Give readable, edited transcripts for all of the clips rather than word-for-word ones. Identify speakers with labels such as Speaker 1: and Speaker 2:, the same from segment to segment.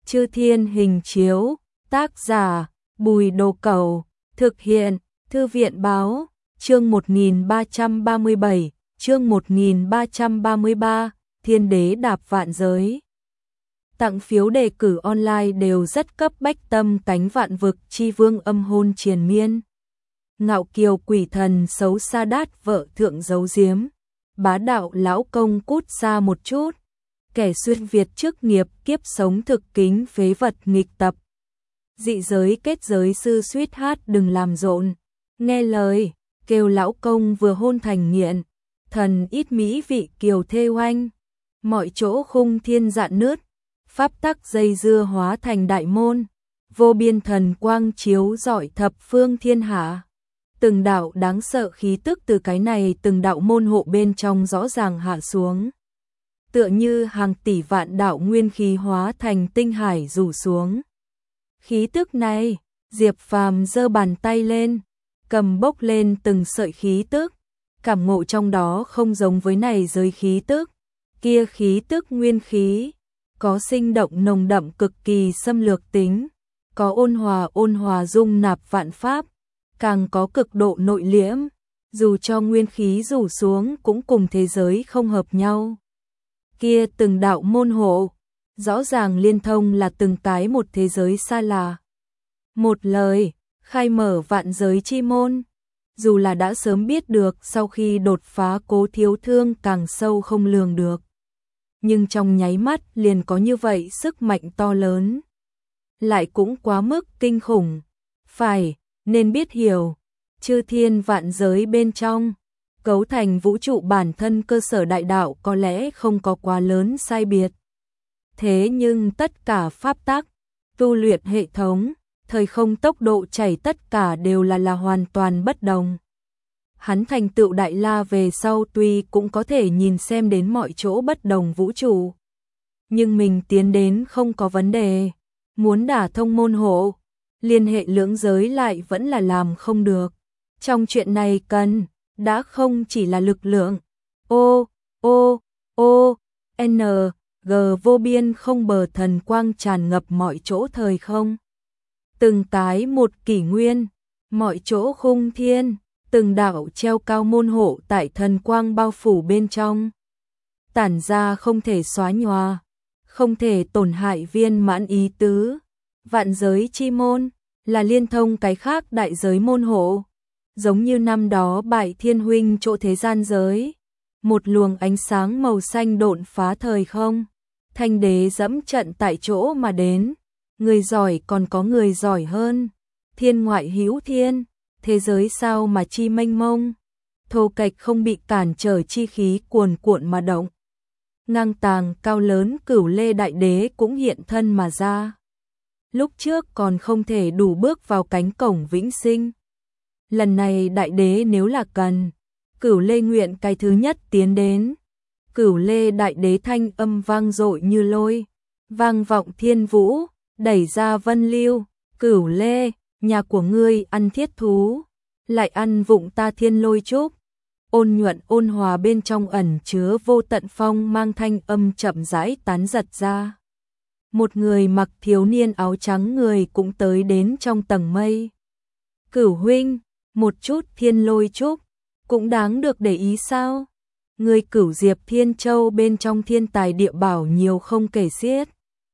Speaker 1: Chư Thiên hình chiếu, tác giả, Bùi Đồ Cẩu, thực hiện, Thư viện báo, chương 1337, chương 1333, Thiên Đế đạp vạn giới. Tặng phiếu đề cử online đều rất cấp bách, tâm cánh vạn vực chi vương âm hôn triền miên. Ngạo kiều quỷ thần xấu xa đát vợ thượng giấu giếm, bá đạo lão công cút xa một chút. Kẻ xuyên Việt trước nghiệp kiếp sống thực kính phế vật nghịch tập. Dị giới kết giới sư suýt hát đừng làm rộn. Nghe lời, kêu lão công vừa hôn thành nghiện. Thần ít mỹ vị kiều thê oanh. Mọi chỗ khung thiên dạn nứt. Pháp tắc dây dưa hóa thành đại môn. Vô biên thần quang chiếu rọi thập phương thiên hạ. Từng đạo đáng sợ khí tức từ cái này từng đạo môn hộ bên trong rõ ràng hạ xuống. Tựa như hàng tỷ vạn đạo nguyên khí hóa thành tinh hải rủ xuống. Khí tức này, Diệp Phàm giơ bàn tay lên, cầm bốc lên từng sợi khí tức, cảm ngộ trong đó không giống với này giới khí tức, kia khí tức nguyên khí, có sinh động nồng đậm cực kỳ xâm lược tính, có ôn hòa dung nạp vạn pháp, càng có cực độ nội liễm, dù cho nguyên khí rủ xuống cũng cùng thế giới không hợp nhau. Kia từng đạo môn hộ, rõ ràng liên thông là từng cái một thế giới xa lạ. Một lời, khai mở vạn giới chi môn, dù là đã sớm biết được sau khi đột phá Cố Thiếu Thương càng sâu không lường được. Nhưng trong nháy mắt liền có như vậy sức mạnh to lớn. Lại cũng quá mức kinh khủng. Phải, nên biết hiểu, chư thiên vạn giới bên trong, cấu thành vũ trụ bản thân cơ sở đại đạo có lẽ không có quá lớn sai biệt. Thế nhưng tất cả pháp tắc, tu luyện hệ thống, thời không tốc độ chảy tất cả đều là hoàn toàn bất đồng. Hắn thành tựu đại la về sau tuy cũng có thể nhìn xem đến mọi chỗ bất đồng vũ trụ. Nhưng mình tiến đến không có vấn đề. Muốn đả thông môn hộ, liên hệ lưỡng giới lại vẫn là làm không được. Trong chuyện này cần, đã không chỉ là lực lượng. N, G vô biên không bờ thần quang tràn ngập mọi chỗ thời không. Từng cái một kỷ nguyên, mọi chỗ khung thiên, từng đạo treo cao môn hộ tại thần quang bao phủ bên trong. Tản ra không thể xóa nhòa, không thể tổn hại viên mãn ý tứ. Vạn giới chi môn, là liên thông cái khác đại giới môn hộ. Giống như năm đó Bại Thiên Huynh chỗ thế gian giới. Một luồng ánh sáng màu xanh độn phá thời không. Thanh đế dẫm trận tại chỗ mà đến. Người giỏi còn có người giỏi hơn. Thiên ngoại hữu thiên, thế giới sao mà chi mênh mông. Thô kệch không bị cản trở chi khí cuồn cuộn mà động. Ngang tàng cao lớn Cửu Lê Đại Đế cũng hiện thân mà ra. Lúc trước còn không thể đủ bước vào cánh cổng vĩnh sinh. Lần này Đại Đế nếu là cần, Cửu Lê nguyện cái thứ nhất tiến đến. Cửu Lê Đại Đế thanh âm vang dội như lôi, vang vọng thiên vũ, đẩy ra vân lưu. Cửu Lê, nhà của ngươi ăn thiết thú, lại ăn vụng ta thiên lôi trúc. Ôn nhuận ôn hòa bên trong ẩn chứa vô tận phong mang thanh âm chậm rãi tán giật ra. Một người mặc thiếu niên áo trắng người cũng tới đến trong tầng mây. Cửu huynh, một chút thiên lôi trúc, cũng đáng được để ý sao? Người Cửu Diệp Thiên Châu bên trong thiên tài địa bảo nhiều không kể xiết.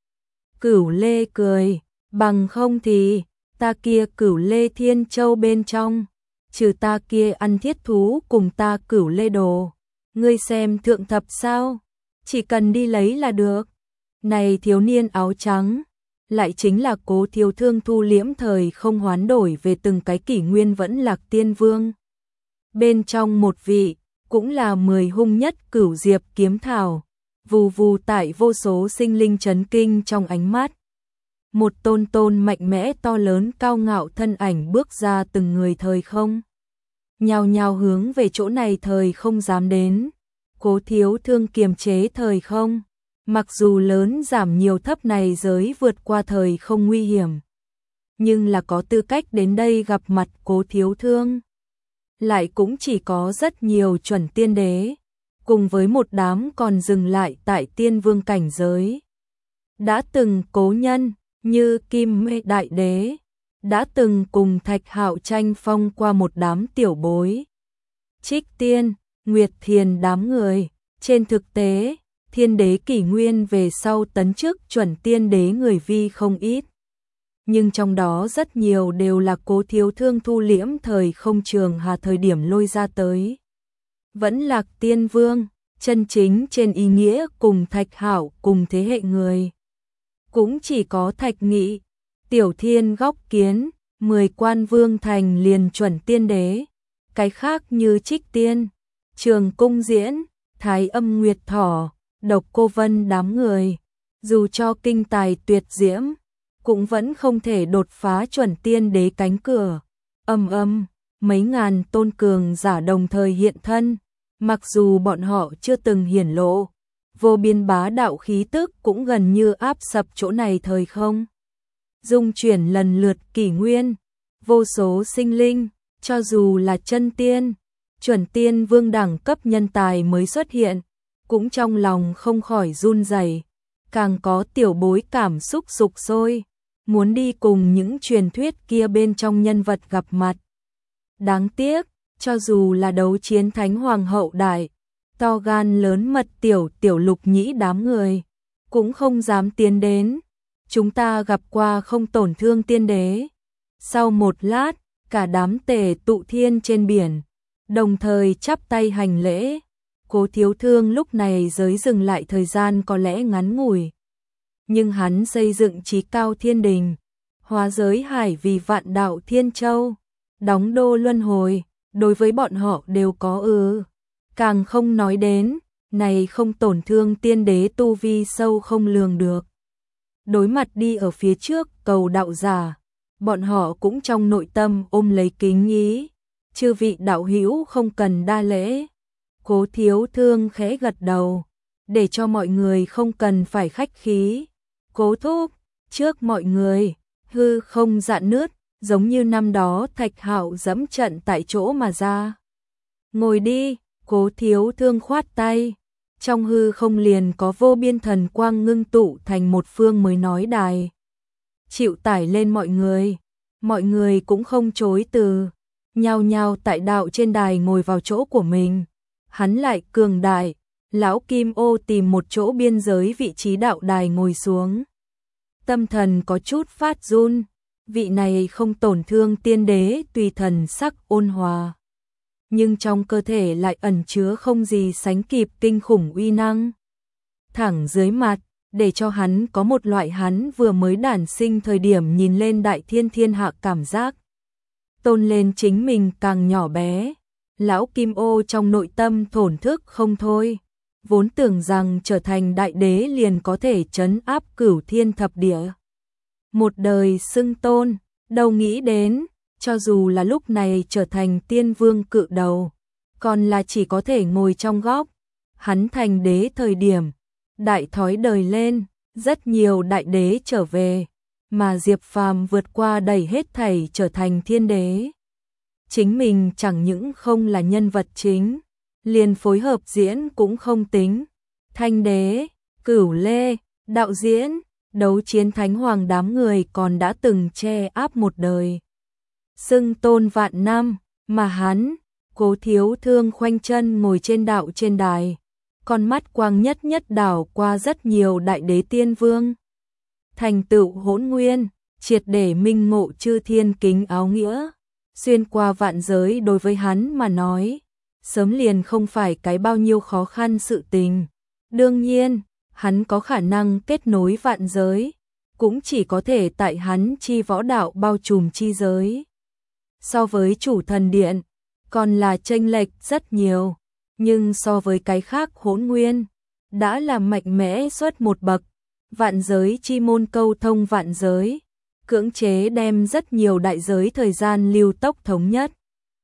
Speaker 1: Cửu Lê cười, bằng không thì, ta kia Cửu Lê Thiên Châu bên trong, trừ ta kia ăn thiết thú cùng ta Cửu Lê đồ. Ngươi xem thượng thập sao? Chỉ cần đi lấy là được. Này thiếu niên áo trắng, lại chính là Cố Thiếu Thương thu liễm thời không hoán đổi về từng cái kỷ nguyên vẫn Lạc Tiên Vương. Bên trong một vị, cũng là 10 hung nhất Cửu Diệp kiếm thảo, vù vù tại vô số sinh linh chấn kinh trong ánh mắt. Một tôn mạnh mẽ to lớn cao ngạo thân ảnh bước ra từng người thời không. Nhào nhào hướng về chỗ này thời không dám đến. Cố Thiếu Thương kiềm chế thời không. Mặc dù lớn giảm nhiều thấp này giới vượt qua thời không nguy hiểm. Nhưng là có tư cách đến đây gặp mặt Cố Thiếu Thương. Lại cũng chỉ có rất nhiều chuẩn tiên đế. Cùng với một đám còn dừng lại tại tiên vương cảnh giới. đã từng cố nhân, như Kim Mê Đại Đế, đã từng cùng Thạch Hạo tranh phong qua một đám tiểu bối. Trích Tiên, Nguyệt Thiền đám người, trên thực tế, Thiên Đế kỷ nguyên về sau tấn chức chuẩn tiên đế người vi không ít. Nhưng trong đó rất nhiều đều là Cố Thiếu Thương thu liễm thời không trường hà thời điểm lôi ra tới. Vẫn Lạc Tiên Vương, chân chính trên ý nghĩa cùng Thạch Hạo cùng thế hệ người. Cũng chỉ có Thạch Nghị, Tiểu Thiên Góc Kiến, 10 Quan Vương thành liền chuẩn tiên đế. Cái khác như Trích Tiên, Trường Cung Diễn, Thái Âm Nguyệt Thỏ, Độc Cô Vân đám người, dù cho kinh tài tuyệt diễm, cũng vẫn không thể đột phá chuẩn tiên đế cánh cửa. Mấy ngàn tôn cường giả đồng thời hiện thân, mặc dù bọn họ chưa từng hiển lộ, vô biên bá đạo khí tức cũng gần như áp sập chỗ này thời không. Dung chuyển lần lượt kỷ nguyên, vô số sinh linh, cho dù là chân tiên, chuẩn tiên vương đẳng cấp nhân tài mới xuất hiện, cũng trong lòng không khỏi run rẩy, càng có tiểu bối cảm xúc sục sôi, muốn đi cùng những truyền thuyết kia bên trong nhân vật gặp mặt. Đáng tiếc, cho dù là đấu chiến thánh hoàng hậu đại, to gan lớn mật tiểu Lục Nhĩ đám người, cũng không dám tiến đến. Chúng ta gặp qua không tổn thương tiên đế. Sau một lát, cả đám tề tụ thiên trên biển, đồng thời chắp tay hành lễ. Cố Thiếu Thương lúc này giới dừng lại thời gian có lẽ ngắn ngủi, nhưng hắn xây dựng chí cao thiên đình, hóa giới hải vì vạn đạo thiên châu, đóng đô luân hồi, đối với bọn họ đều có càng không nói đến, này không tổn thương tiên đế tu vi sâu không lường được. Đối mặt đi ở phía trước cầu đạo giả, bọn họ cũng trong nội tâm ôm lấy kính ý, chư vị đạo hữu không cần đa lễ. Cố Thiếu Thương khẽ gật đầu, để cho mọi người không cần phải khách khí. Cố thúc, trước mọi người, hư không dạn nứt, giống như năm đó Thạch Hạo dẫm trận tại chỗ mà ra. Ngồi đi, Cố Thiếu Thương khoát tay, trong hư không liền có vô biên thần quang ngưng tụ thành một phương mới nói đài. Chịu tải lên mọi người cũng không chối từ, nhao nhao tại đạo trên đài ngồi vào chỗ của mình. Hắn lại cường đại, lão Kim Ô tìm một chỗ biên giới vị trí đạo đài ngồi xuống. Tâm thần có chút phát run, vị này không tổn thương tiên đế tùy thần sắc ôn hòa, nhưng trong cơ thể lại ẩn chứa không gì sánh kịp kinh khủng uy năng. Thẳng dưới mặt, để cho hắn có một loại hắn vừa mới đản sinh thời điểm nhìn lên đại thiên hạ cảm giác. Tôn lên chính mình càng nhỏ bé. Lão Kim Ô trong nội tâm thổn thức không thôi, vốn tưởng rằng trở thành đại đế liền có thể trấn áp cửu thiên thập địa. Một đời xưng tôn, đâu nghĩ đến, cho dù là lúc này trở thành tiên vương cự đầu, còn là chỉ có thể ngồi trong góc. Hắn thành đế thời điểm, đại thói đời lên, rất nhiều đại đế trở về, mà Diệp Phàm vượt qua đầy hết thảy trở thành thiên đế. Chính mình chẳng những không là nhân vật chính, liền phối hợp diễn cũng không tính. Thanh đế, Cửu Lê, đạo diễn, đấu chiến thánh hoàng đám người còn đã từng che áp một đời. Xưng tôn vạn năm, mà hắn, Cố Thiếu Thương khoanh chân ngồi trên đạo trên đài, con mắt quang nhất đảo qua rất nhiều đại đế tiên vương. Thành tựu hỗn nguyên, triệt để minh ngộ chư thiên kính áo nghĩa. Xuyên qua vạn giới đối với hắn mà nói, sớm liền không phải cái bao nhiêu khó khăn sự tình. Đương nhiên, hắn có khả năng kết nối vạn giới, cũng chỉ có thể tại hắn chi võ đạo bao trùm chi giới. So với chủ thần điện, còn là chênh lệch rất nhiều, nhưng so với cái khác hỗn nguyên, đã là mạnh mẽ suốt một bậc. Vạn giới chi môn câu thông vạn giới, cưỡng chế đem rất nhiều đại giới thời gian lưu tốc thống nhất.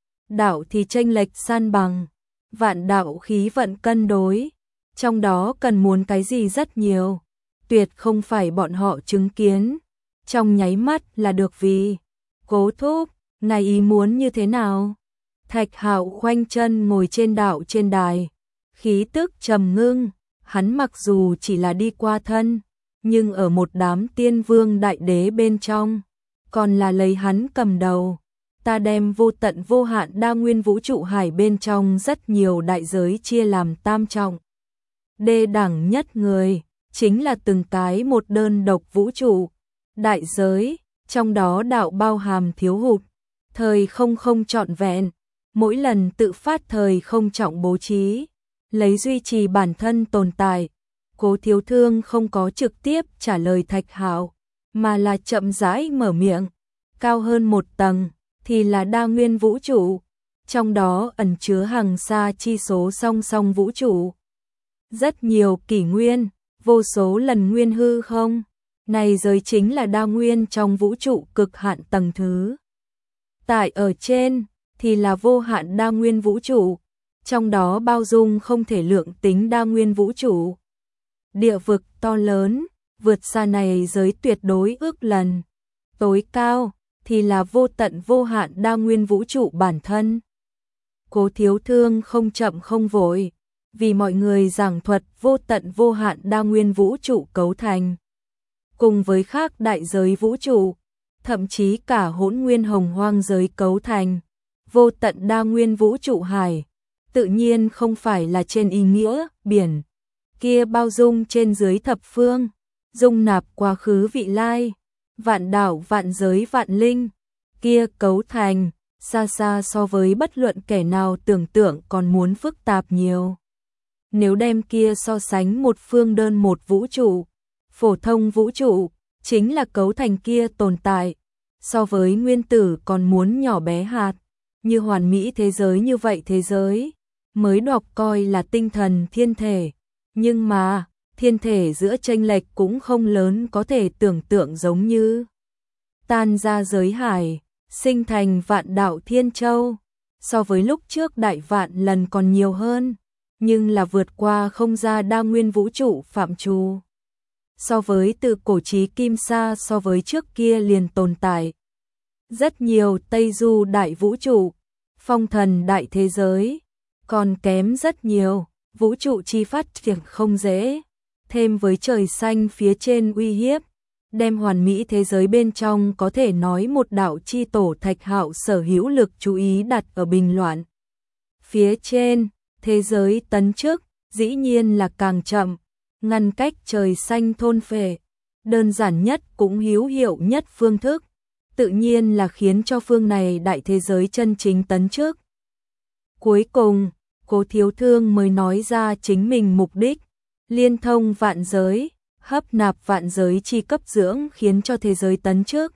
Speaker 1: Đạo thì chênh lệch san bằng, vạn đạo khí vận cân đối, trong đó cần muốn cái gì rất nhiều, tuyệt không phải bọn họ chứng kiến, trong nháy mắt là được vì. Cố thúc, này ý muốn như thế nào? Thạch Hạo khoanh chân ngồi trên đạo trên đài, khí tức trầm ngưng, hắn mặc dù chỉ là đi qua thân, nhưng ở một đám tiên vương đại đế bên trong, còn là lấy hắn cầm đầu. Ta đem vô tận vô hạn đa nguyên vũ trụ hải bên trong rất nhiều đại giới chia làm tam trọng. Đê đẳng nhất người, chính là từng cái một đơn độc vũ trụ. Đại giới, trong đó đạo bao hàm thiếu hụt, thời không trọn vẹn, mỗi lần tự phát thời không trọng bố trí, lấy duy trì bản thân tồn tại. Cố Thiếu Thương không có trực tiếp trả lời Thạch Hạo, mà là chậm rãi mở miệng. Cao hơn một tầng thì là đa nguyên vũ trụ, trong đó ẩn chứa hàng xa chi số song song vũ trụ. Rất nhiều kỷ nguyên, vô số lần nguyên hư không, này giới chính là đa nguyên trong vũ trụ cực hạn tầng thứ. Tại ở trên thì là vô hạn đa nguyên vũ trụ, trong đó bao dung không thể lượng tính đa nguyên vũ trụ. Địa vực to lớn, vượt xa này giới tuyệt đối ước lần. Tối cao thì là vô tận vô hạn đa nguyên vũ trụ bản thân. Cố Thiếu Thương không chậm không vội, vì mọi người giảng thuật vô tận vô hạn đa nguyên vũ trụ cấu thành. Cùng với khác đại giới vũ trụ, thậm chí cả hỗn nguyên hồng hoang giới cấu thành. Vô tận đa nguyên vũ trụ hải, tự nhiên không phải là trên ý nghĩa biển. Kia bao dung trên dưới thập phương, dung nạp quá khứ vị lai, vạn đảo vạn giới vạn linh, kia cấu thành, xa xa so với bất luận kẻ nào tưởng tượng còn muốn phức tạp nhiều. Nếu đem kia so sánh một phương đơn một vũ trụ, phổ thông vũ trụ, chính là cấu thành kia tồn tại, so với nguyên tử còn muốn nhỏ bé hạt, như hoàn mỹ thế giới như vậy thế giới, mới đọc coi là tinh thần thiên thể. Nhưng mà, thiên thể giữa chênh lệch cũng không lớn có thể tưởng tượng giống như tan ra giới hải, sinh thành vạn đạo thiên châu, so với lúc trước đại vạn lần còn nhiều hơn, nhưng là vượt qua không ra đa nguyên vũ trụ phạm trù. So với từ cổ chí kim sa so với trước kia liền tồn tại. Rất nhiều Tây Du đại vũ trụ, phong thần đại thế giới, còn kém rất nhiều. Vũ trụ chi phát triển không dễ, thêm với trời xanh phía trên uy hiếp, đem hoàn mỹ thế giới bên trong có thể nói một đạo chi tổ Thạch Hạo sở hữu lực chú ý đặt ở bình loạn. Phía trên, thế giới tấn chức, dĩ nhiên là càng chậm, ngăn cách trời xanh thôn phệ, đơn giản nhất cũng hữu hiệu nhất phương thức, tự nhiên là khiến cho phương này đại thế giới chân chính tấn chức. Cuối cùng, Cố Thiếu Thương mới nói ra chính mình mục đích, liên thông vạn giới, hấp nạp vạn giới chi cấp dưỡng khiến cho thế giới tấn chức.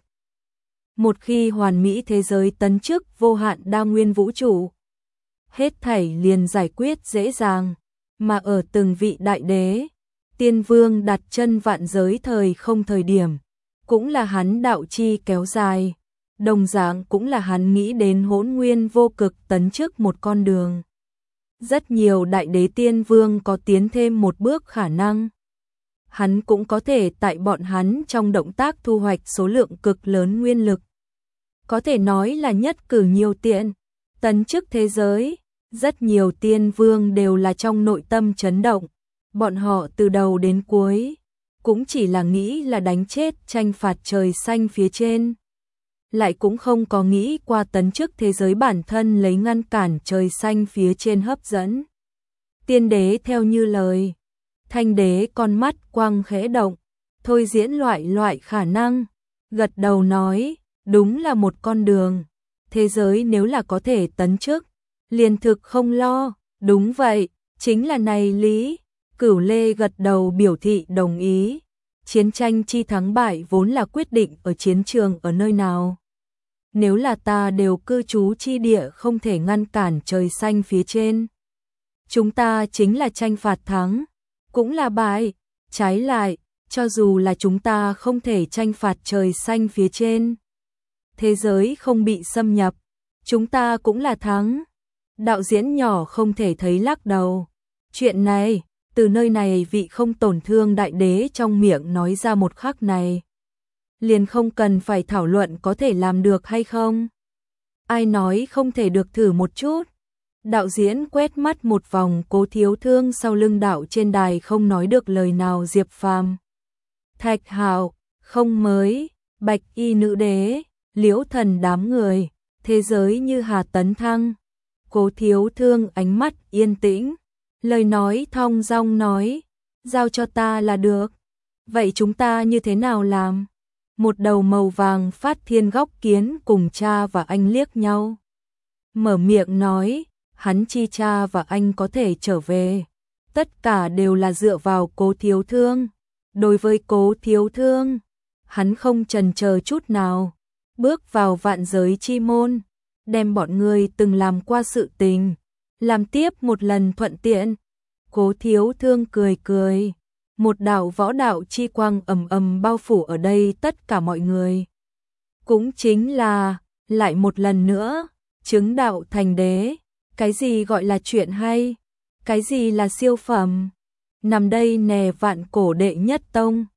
Speaker 1: Một khi hoàn mỹ thế giới tấn chức vô hạn đa nguyên vũ trụ, hết thảy liền giải quyết dễ dàng, mà ở từng vị đại đế, tiên vương đặt chân vạn giới thời không thời điểm, cũng là hắn đạo chi kéo dài, đồng dạng cũng là hắn nghĩ đến hỗn nguyên vô cực tấn chức một con đường. Rất nhiều đại đế tiên vương có tiến thêm một bước khả năng. Hắn cũng có thể tại bọn hắn trong động tác thu hoạch số lượng cực lớn nguyên lực. Có thể nói là nhất cử nhiều tiện, tấn chức thế giới. Rất nhiều tiên vương đều là trong nội tâm chấn động. Bọn họ từ đầu đến cuối, cũng chỉ là nghĩ là đánh chết tranh phạt trời xanh phía trên. Lại cũng không có nghĩ qua tấn chức thế giới bản thân lấy ngăn cản trời xanh phía trên hấp dẫn. Tiên đế theo như lời, thanh đế con mắt quang khẽ động, thôi diễn loại khả năng, gật đầu nói, đúng là một con đường, thế giới nếu là có thể tấn chức, liền thực không lo, đúng vậy, chính là này lý, Cửu Lê gật đầu biểu thị đồng ý, chiến tranh chi thắng bại vốn là quyết định ở chiến trường ở nơi nào. Nếu là ta đều cư trú chi địa không thể ngăn cản trời xanh phía trên. Chúng ta chính là tranh phạt thắng, cũng là bại, trái lại, cho dù là chúng ta không thể tranh phạt trời xanh phía trên. Thế giới không bị xâm nhập, chúng ta cũng là thắng. Đạo diễn nhỏ không thể thấy lắc đầu. Chuyện này, từ nơi này vị không tổn thương đại đế trong miệng nói ra một khắc này. Liền không cần phải thảo luận có thể làm được hay không. Ai nói không thể được thử một chút. Đạo diễn quét mắt một vòng Cố Thiếu Thương sau lưng đạo trên đài không nói được lời nào Diệp Phàm. Thạch Hạo, không mới, Bạch Y nữ đế, Liễu Thần đám người, thế giới như hà tấn thăng. Cố Thiếu Thương ánh mắt yên tĩnh, lời nói thong dong nói, giao cho ta là được. Vậy chúng ta như thế nào làm? Một đầu màu vàng phát thiên góc kiến cùng cha và anh liếc nhau. Mở miệng nói, hắn chi cha và anh có thể trở về. Tất cả đều là dựa vào Cố Thiếu Thương. Đối với Cố Thiếu Thương, hắn không chần chờ chút nào, bước vào vạn giới chi môn, đem bọn người từng làm qua sự tình, làm tiếp một lần thuận tiện. Cố Thiếu Thương cười cười, một đạo võ đạo chi quang ầm ầm bao phủ ở đây tất cả mọi người. Cũng chính là, lại một lần nữa, chứng đạo thành đế, cái gì gọi là chuyện hay, cái gì là siêu phẩm. Nằm đây nè vạn cổ đệ nhất tông,